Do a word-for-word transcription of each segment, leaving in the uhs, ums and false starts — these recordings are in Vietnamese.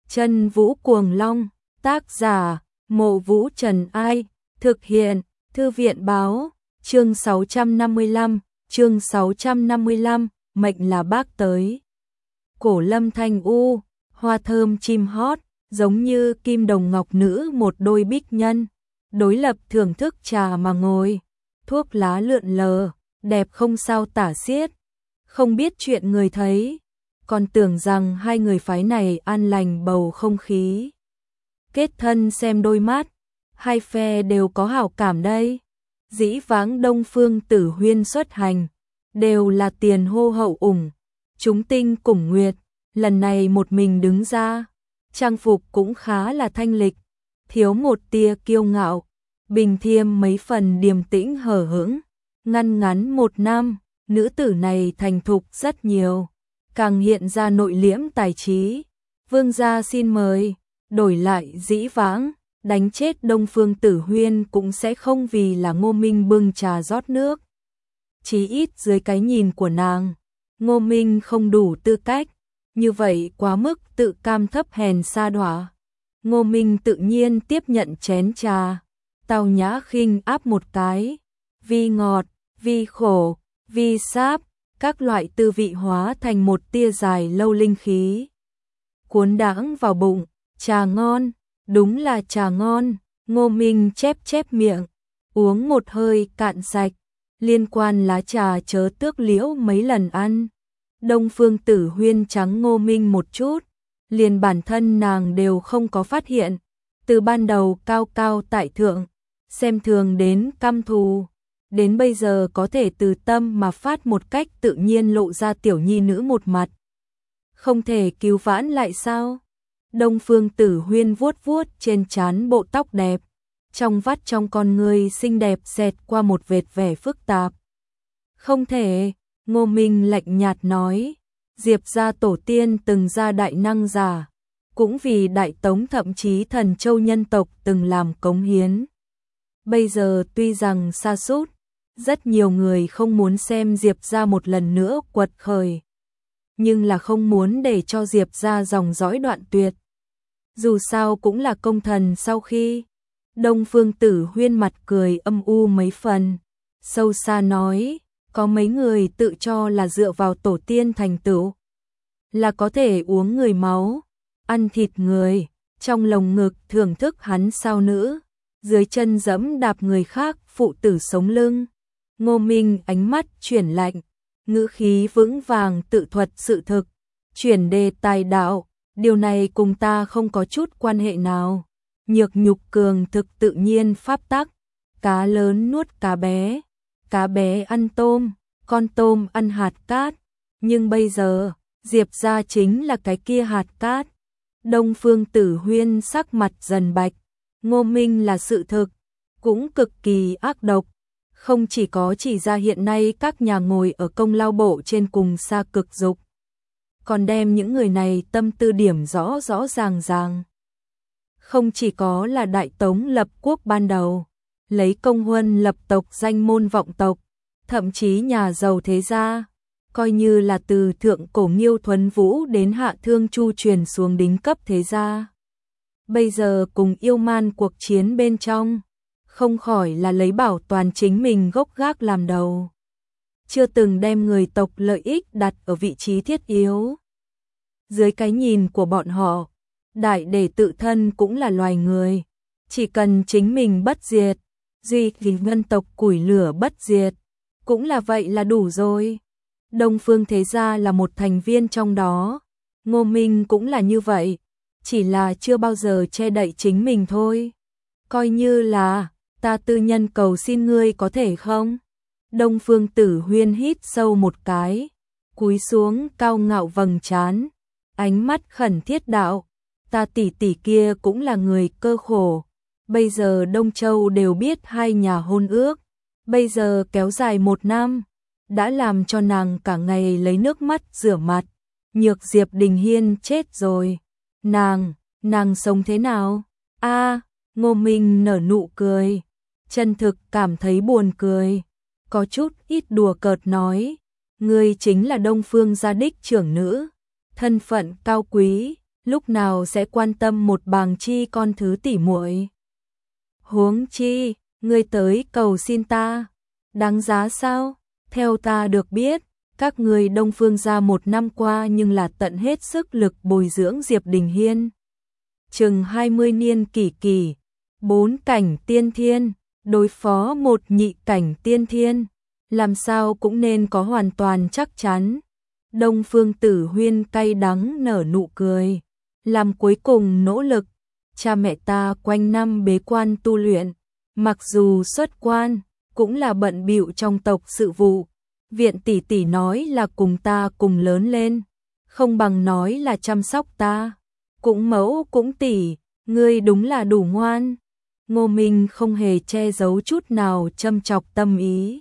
Chân Vũ Cuồng Long, tác giả, Mộ Vũ Trần Ai, thực hiện, Thư viện báo, chương sáu trăm năm mươi lăm, chương sáu trăm năm mươi lăm, mệnh là bác tới. Cổ Lâm Thanh U, hoa thơm chim hót, giống như kim đồng ngọc nữ một đôi bích nhân, đối lập thưởng thức trà mà ngồi, thuốc lá lượn lờ, đẹp không sao tả xiết, không biết chuyện người thấy, còn tưởng rằng hai người phái này an lành bầu không khí. Kết thân xem đôi mắt, hai phe đều có hảo cảm đây. Dĩ vãng Đông Phương Tử Huyên xuất hành, đều là tiền hô hậu ủng, chúng tinh cùng nguyệt, lần này một mình đứng ra, trang phục cũng khá là thanh lịch, thiếu một tia kiêu ngạo, bình thiêm mấy phần điềm tĩnh hờ hững, ngăn ngắn một năm, nữ tử này thành thục rất nhiều, càng hiện ra nội liễm tài trí. Vương gia xin mời, đổi lại dĩ vãng, đánh chết Đông Phương Tử Huyên cũng sẽ không vì là Ngô Minh bưng trà rót nước. Chí ít dưới cái nhìn của nàng, Ngô Minh không đủ tư cách, như vậy quá mức tự cam thấp hèn sa đọa. Ngô Minh tự nhiên tiếp nhận chén trà, tao nhã khinh áp một cái, vi ngọt, vi khổ, vi sáp, các loại tư vị hóa thành một tia dài lâu linh khí. Cuốn đãng vào bụng, trà ngon, đúng là trà ngon, Ngô Minh chép chép miệng, uống một hơi cạn sạch, liên quan lá trà chớ tước liễu mấy lần ăn. Đông Phương Tử Huyên trắng Ngô Minh một chút, liền bản thân nàng đều không có phát hiện, từ ban đầu cao cao tại thượng, xem thường đến căm thù, đến bây giờ có thể từ tâm mà phát một cách tự nhiên lộ ra tiểu nhi nữ một mặt. Không thể cứu vãn lại sao? Đông Phương Tử Huyên vuốt vuốt trên trán bộ tóc đẹp, trong vắt trong con người xinh đẹp xẹt qua một vệt vẻ phức tạp. Không thể, Ngô Minh lạnh nhạt nói, Diệp gia tổ tiên từng ra đại năng giả, cũng vì Đại Tống thậm chí Thần Châu nhân tộc từng làm cống hiến. Bây giờ tuy rằng sa sút, rất nhiều người không muốn xem Diệp gia một lần nữa quật khởi, nhưng là không muốn để cho Diệp gia dòng dõi đoạn tuyệt. Dù sao cũng là công thần sau khi. Đông Phương Tử Huyên mặt cười âm u mấy phần, sâu xa nói, có mấy người tự cho là dựa vào tổ tiên thành tựu, là có thể uống người máu, ăn thịt người, trong lồng ngực thưởng thức hắn sao nữ, dưới chân dẫm đạp người khác phụ tử sống lưng. Ngô Minh ánh mắt chuyển lạnh, ngữ khí vững vàng tự thuật sự thực, chuyển đề tài đạo, điều này cùng ta không có chút quan hệ nào. Nhược nhục cường thực tự nhiên pháp tắc, cá lớn nuốt cá bé, cá bé ăn tôm, con tôm ăn hạt cát, nhưng bây giờ, Diệp gia chính là cái kia hạt cát. Đông Phương Tử Huyên sắc mặt dần bạch, Ngô Minh là sự thực, cũng cực kỳ ác độc, không chỉ có chỉ ra hiện nay các nhà ngồi ở công lao bộ trên cùng xa cực dục, còn đem những người này tâm tư điểm rõ rõ ràng ràng. Không chỉ có là Đại Tống lập quốc ban đầu, lấy công huân lập tộc danh môn vọng tộc, thậm chí nhà giàu thế gia, coi như là từ thượng cổ Nghiêu Thuấn Vũ đến hạ thương Chu truyền xuống đính cấp thế gia. Bây giờ cùng yêu man cuộc chiến bên trong, không khỏi là lấy bảo toàn chính mình gốc gác làm đầu. Chưa từng đem người tộc lợi ích đặt ở vị trí thiết yếu. Dưới cái nhìn của bọn họ, đại để tự thân cũng là loài người, chỉ cần chính mình bất diệt, duy vì ngân tộc củi lửa bất diệt, cũng là vậy là đủ rồi. Đông Phương thế gia là một thành viên trong đó, Ngô Minh cũng là như vậy, chỉ là chưa bao giờ che đậy chính mình thôi. Coi như là, ta tư nhân cầu xin ngươi có thể không? Đông Phương Tử Huyên hít sâu một cái, cúi xuống cao ngạo vầng trán, ánh mắt khẩn thiết đạo, ta tỷ tỷ kia cũng là người cơ khổ, bây giờ Đông Châu đều biết hai nhà hôn ước, bây giờ kéo dài một năm, đã làm cho nàng cả ngày lấy nước mắt rửa mặt. Nhược Diệp Đình Hiên chết rồi, nàng, nàng sống thế nào? A, Ngô Minh nở nụ cười, chân thực cảm thấy buồn cười, có chút ít đùa cợt nói, ngươi chính là Đông Phương gia đích trưởng nữ, thân phận cao quý, lúc nào sẽ quan tâm một bàng chi con thứ tỉ muội. Huống chi, ngươi tới cầu xin ta, đáng giá sao? Theo ta được biết, các người Đông Phương gia một năm qua nhưng là tận hết sức lực bồi dưỡng Diệp Đình Hiên. Chừng hai mươi niên kỷ kỳ, bốn cảnh tiên thiên, đối phó một nhị cảnh tiên thiên, làm sao cũng nên có hoàn toàn chắc chắn. Đông Phương Tử Huyên cay đắng nở nụ cười, làm cuối cùng nỗ lực. Cha mẹ ta quanh năm bế quan tu luyện, mặc dù xuất quan, cũng là bận bịu trong tộc sự vụ. Viện tỷ tỷ nói là cùng ta cùng lớn lên, không bằng nói là chăm sóc ta. Cũng mẫu cũng tỷ, ngươi đúng là đủ ngoan. Ngô Minh không hề che giấu chút nào châm chọc tâm ý.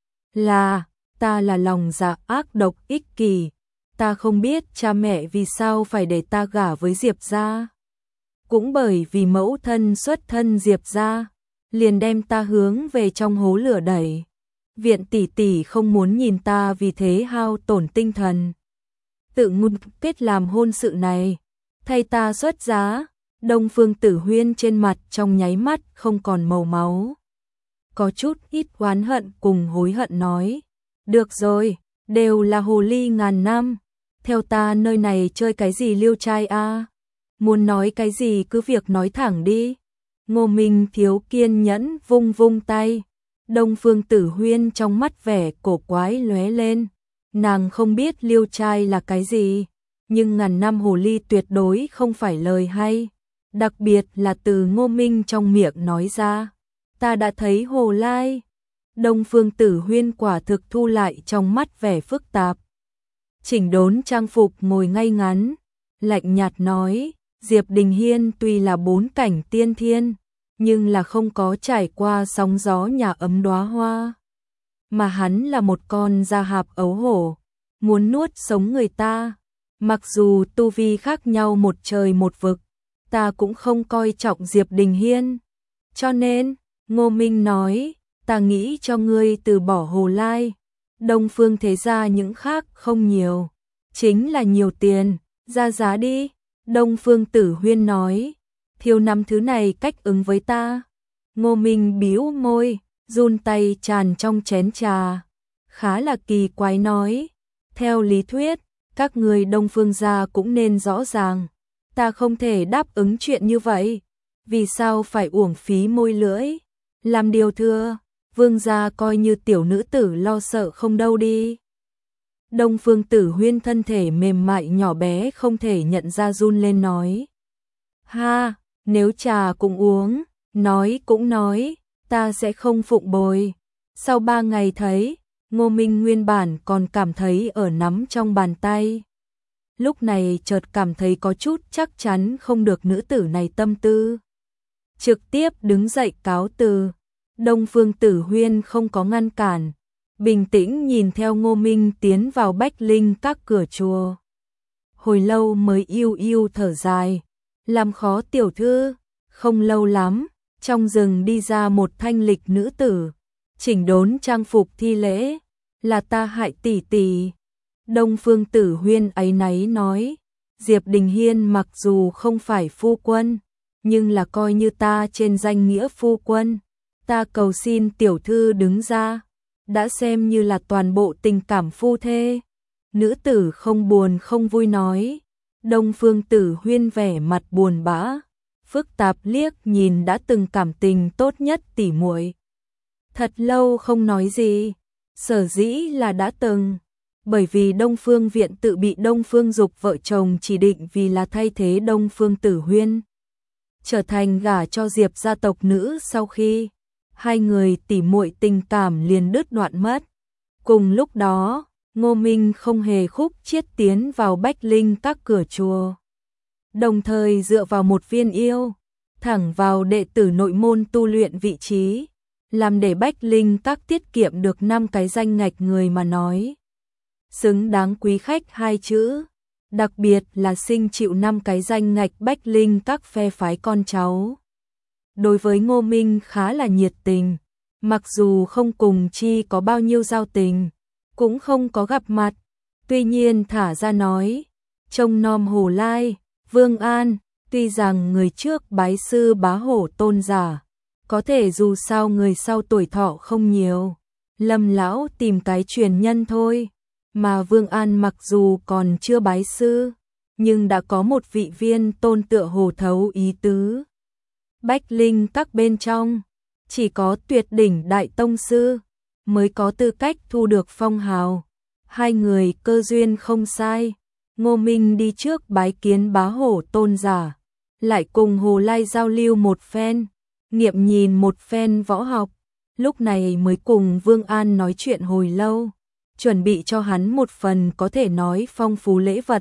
Là, ta là lòng dạ ác độc ích kỷ, ta không biết cha mẹ vì sao phải để ta gả với Diệp gia. Cũng bởi vì mẫu thân xuất thân Diệp gia, liền đem ta hướng về trong hố lửa đẩy. Viện tỷ tỷ không muốn nhìn ta vì thế hao tổn tinh thần, tự ngôn kết làm hôn sự này, thay ta xuất giá. Đông Phương Tử Huyên trên mặt trong nháy mắt không còn màu máu, có chút ít oán hận cùng hối hận nói, được rồi, đều là hồ ly ngàn năm, theo ta nơi này chơi cái gì liêu trai a? Muốn nói cái gì cứ việc nói thẳng đi. Ngô Minh thiếu kiên nhẫn vung vung tay. Đông Phương Tử Huyên trong mắt vẻ cổ quái lóe lên, nàng không biết liêu trai là cái gì, nhưng ngàn năm hồ ly tuyệt đối không phải lời hay, đặc biệt là từ Ngô Minh trong miệng nói ra. Ta đã thấy hồ lai. Đông Phương Tử Huyên quả thực thu lại trong mắt vẻ phức tạp, chỉnh đốn trang phục ngồi ngay ngắn, lạnh nhạt nói, Diệp Đình Hiên tuy là bốn cảnh tiên thiên, nhưng là không có trải qua sóng gió nhà ấm đóa hoa, mà hắn là một con da hạp ấu hổ, muốn nuốt sống người ta. Mặc dù tu vi khác nhau một trời một vực, ta cũng không coi trọng Diệp Đình Hiên. Cho nên, Ngô Minh nói, ta nghĩ cho ngươi từ bỏ hồ lai. Đông Phương thế gia những khác không nhiều, chính là nhiều tiền, ra giá đi. Đông Phương Tử Huyên nói, thiếu năm thứ này cách ứng với ta. Ngô Minh bĩu môi, run tay tràn trong chén trà, khá là kỳ quái nói, theo lý thuyết, các người Đông Phương gia cũng nên rõ ràng, ta không thể đáp ứng chuyện như vậy, vì sao phải uổng phí môi lưỡi, làm điều thừa, vương gia coi như tiểu nữ tử lo sợ không đâu đi. Đông Phương Tử Huyên thân thể mềm mại nhỏ bé không thể nhận ra run lên nói, ha, nếu trà cũng uống, nói cũng nói, ta sẽ không phụng bồi. Sau ba ngày thấy, Ngô Minh nguyên bản còn cảm thấy ở nắm trong bàn tay, lúc này chợt cảm thấy có chút chắc chắn không được nữ tử này tâm tư, trực tiếp đứng dậy cáo từ. Đông Phương Tử Huyên không có ngăn cản, bình tĩnh nhìn theo Ngô Minh tiến vào Bách Linh các cửa chùa. Hồi lâu mới yêu yêu thở dài, làm khó tiểu thư. Không lâu lắm, trong rừng đi ra một thanh lịch nữ tử, chỉnh đốn trang phục thi lễ, là ta hại tỷ tỷ. Đông Phương Tử Huyên áy náy nói, Diệp Đình Hiên mặc dù không phải phu quân, nhưng là coi như ta trên danh nghĩa phu quân, ta cầu xin tiểu thư đứng ra, đã xem như là toàn bộ tình cảm phu thê. Nữ tử không buồn không vui nói. Đông Phương Tử Huyên vẻ mặt buồn bã, phức tạp liếc nhìn đã từng cảm tình tốt nhất tỉ muội. Thật lâu không nói gì, sở dĩ là đã từng, bởi vì Đông Phương viện tự bị Đông Phương Dục vợ chồng chỉ định vì là thay thế Đông Phương Tử Huyên, trở thành gả cho Diệp gia tộc nữ sau khi hai người tỉ muội tình cảm liền đứt đoạn mất. Cùng lúc đó, Ngô Minh không hề khúc chiết tiến vào Bách Linh các cửa chùa, đồng thời dựa vào một viên yêu, thẳng vào đệ tử nội môn tu luyện vị trí, làm để Bách Linh các tiết kiệm được năm cái danh ngạch người mà nói. Xứng đáng quý khách hai chữ, đặc biệt là sinh chịu năm cái danh ngạch Bách Linh các phe phái con cháu. Đối với Ngô Minh khá là nhiệt tình, mặc dù không cùng chi có bao nhiêu giao tình, cũng không có gặp mặt, tuy nhiên thả ra nói, trông nom hồ lai, Vương An, tuy rằng người trước bái sư bá hổ tôn giả, có thể dù sao người sau tuổi thọ không nhiều, Lâm lão tìm cái truyền nhân thôi, mà Vương An mặc dù còn chưa bái sư, nhưng đã có một vị viên tôn tựa hồ thấu ý tứ. Bách Linh các bên trong, chỉ có tuyệt đỉnh đại tông sư mới có tư cách thu được phong hào. Hai người cơ duyên không sai, Ngô Minh đi trước bái kiến bá hổ tôn giả, lại cùng Hồ Lai giao lưu một phen, nghiệm nhìn một phen võ học, lúc này mới cùng Vương An nói chuyện hồi lâu, chuẩn bị cho hắn một phần có thể nói phong phú lễ vật.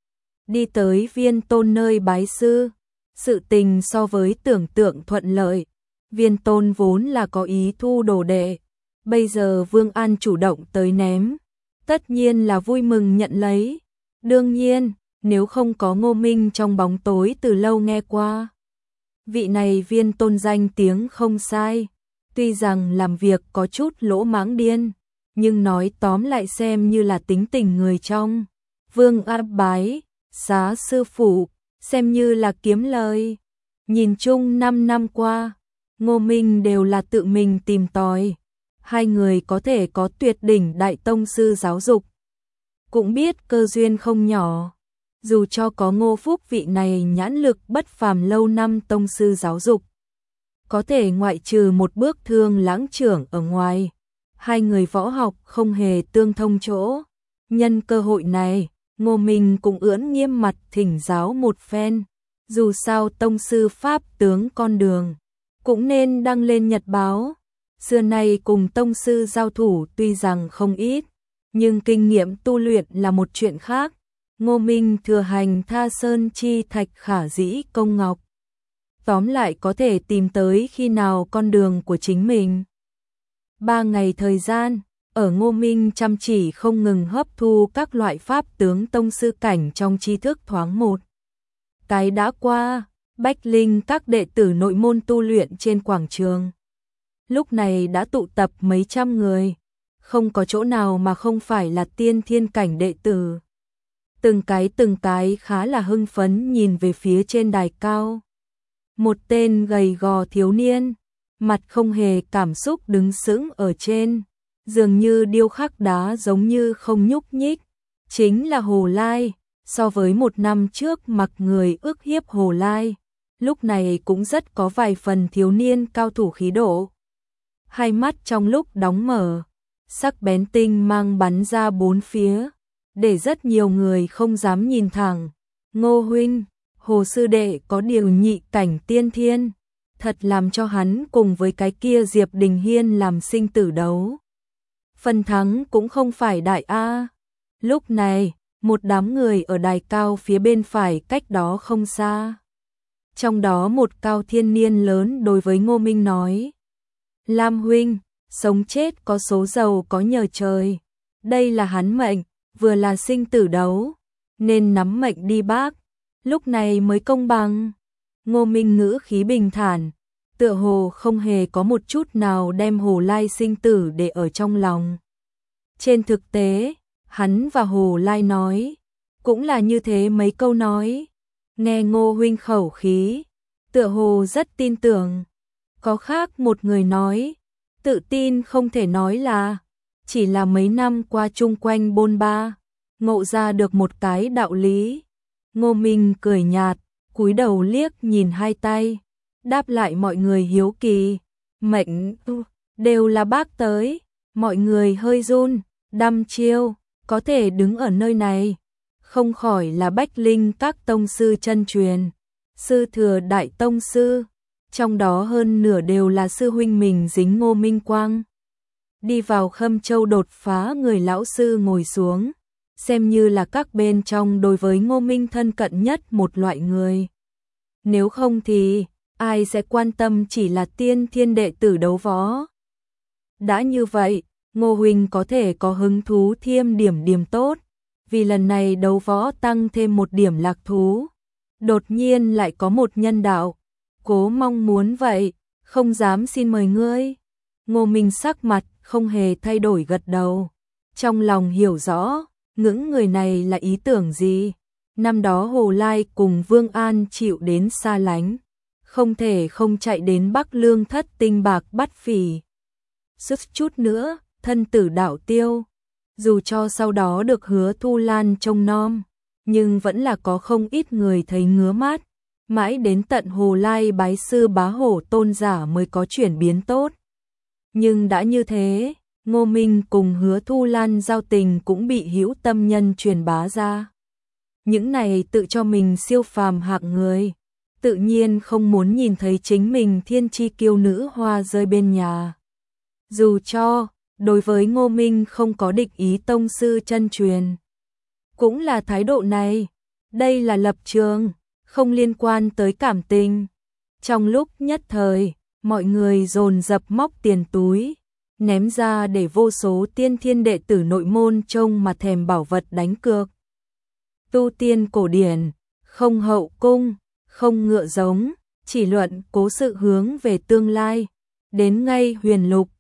Đi tới viên tôn nơi bái sư, sự tình so với tưởng tượng thuận lợi, viên tôn vốn là có ý thu đồ đệ, bây giờ Vương An chủ động tới ném, tất nhiên là vui mừng nhận lấy. Đương nhiên, nếu không có Ngô Minh trong bóng tối từ lâu nghe qua. Vị này viên tôn danh tiếng không sai, tuy rằng làm việc có chút lỗ mãng điên, nhưng nói tóm lại xem như là tính tình người trong. Vương An bái, xá sư phụ, xem như là kiếm lời. Nhìn chung năm năm qua, Ngô Minh đều là tự mình tìm tòi. Hai người có thể có tuyệt đỉnh đại tông sư giáo dục, cũng biết cơ duyên không nhỏ. Dù cho có Ngô Phúc vị này nhãn lực bất phàm lâu năm tông sư giáo dục, có thể ngoại trừ một bước thương lãng trưởng ở ngoài, hai người võ học không hề tương thông chỗ. Nhân cơ hội này, Ngô Minh cũng ưỡn nghiêm mặt thỉnh giáo một phen, dù sao tông sư pháp tướng con đường, cũng nên đăng lên nhật báo. Xưa nay cùng tông sư giao thủ tuy rằng không ít, nhưng kinh nghiệm tu luyện là một chuyện khác. Ngô Minh thừa hành tha sơn chi thạch khả dĩ công ngọc. Tóm lại có thể tìm tới khi nào con đường của chính mình. Ba ngày thời gian, ở Ngô Minh chăm chỉ không ngừng hấp thu các loại pháp tướng tông sư cảnh trong tri thức thoáng một cái đã qua. Bách Linh các đệ tử nội môn tu luyện trên quảng trường lúc này đã tụ tập mấy trăm người, không có chỗ nào mà không phải là tiên thiên cảnh đệ tử. Từng cái từng cái khá là hưng phấn nhìn về phía trên đài cao. Một tên gầy gò thiếu niên, mặt không hề cảm xúc đứng sững ở trên, dường như điêu khắc đá giống như không nhúc nhích, chính là Hồ Lai. So với một năm trước mặc người ức hiếp Hồ Lai, lúc này cũng rất có vài phần thiếu niên cao thủ khí độ. Hai mắt trong lúc đóng mở, sắc bén tinh mang bắn ra bốn phía, để rất nhiều người không dám nhìn thẳng. Ngô huynh, Hồ sư đệ có điều nhị cảnh tiên thiên, thật làm cho hắn cùng với cái kia Diệp Đình Hiên làm sinh tử đấu. Phần thắng cũng không phải đại a. Lúc này, một đám người ở đài cao phía bên phải cách đó không xa. Trong đó một cao thiên niên lớn đối với Ngô Minh nói: Lam huynh, sống chết có số giàu có nhờ trời. Đây là hắn mệnh, vừa là sinh tử đấu, nên nắm mệnh đi bác, lúc này mới công bằng. Ngô Minh ngữ khí bình thản, tựa hồ không hề có một chút nào đem Hồ Lai sinh tử để ở trong lòng. Trên thực tế, hắn và Hồ Lai nói, cũng là như thế mấy câu nói. Nghe Ngô huynh khẩu khí, tựa hồ rất tin tưởng. Có khác một người nói, tự tin không thể nói là, chỉ là mấy năm qua chung quanh bôn ba, ngộ ra được một cái đạo lý. Ngô Minh cười nhạt, cúi đầu liếc nhìn hai tay, đáp lại mọi người hiếu kỳ. Mệnh, đều là bác tới. Mọi người hơi run, đăm chiêu, có thể đứng ở nơi này, không khỏi là Bách Linh các tông sư chân truyền, sư thừa đại tông sư, trong đó hơn nửa đều là sư huynh mình dính Ngô Minh quang. Đi vào Khâm Châu đột phá, người lão sư ngồi xuống, xem như là các bên trong đối với Ngô Minh thân cận nhất một loại người. Nếu không thì, ai sẽ quan tâm chỉ là tiên thiên đệ tử đấu võ. Đã như vậy, Ngô huynh có thể có hứng thú thêm điểm điểm tốt, vì lần này đấu võ tăng thêm một điểm lạc thú. Đột nhiên lại có một nhân đạo, cố mong muốn vậy, không dám xin mời ngươi. Ngô Minh sắc mặt không hề thay đổi gật đầu, trong lòng hiểu rõ, ngưỡng người này là ý tưởng gì. Năm đó Hồ Lai cùng Vương An chịu đến xa lánh, không thể không chạy đến Bắc Lương thất tinh bạc bắt phỉ. Sức chút nữa, thân tử đạo tiêu. Dù cho sau đó được Hứa Thu Lan trông nom, nhưng vẫn là có không ít người thấy ngứa mắt. Mãi đến tận Hồ Lai bái sư bá hổ tôn giả mới có chuyển biến tốt. Nhưng đã như thế, Ngô Minh cùng Hứa Thu Lan giao tình cũng bị hữu tâm nhân truyền bá ra. Những này tự cho mình siêu phàm hạng người, tự nhiên không muốn nhìn thấy chính mình thiên chi kiêu nữ hoa rơi bên nhà. Dù cho, đối với Ngô Minh không có địch ý tông sư chân truyền. Cũng là thái độ này, đây là lập trường, không liên quan tới cảm tình. Trong lúc nhất thời, mọi người dồn dập móc tiền túi, ném ra để vô số tiên thiên đệ tử nội môn trông mà thèm bảo vật đánh cược. Tu tiên cổ điển, không hậu cung, không ngựa giống, chỉ luận cố sự hướng về tương lai, đến ngay huyền lục,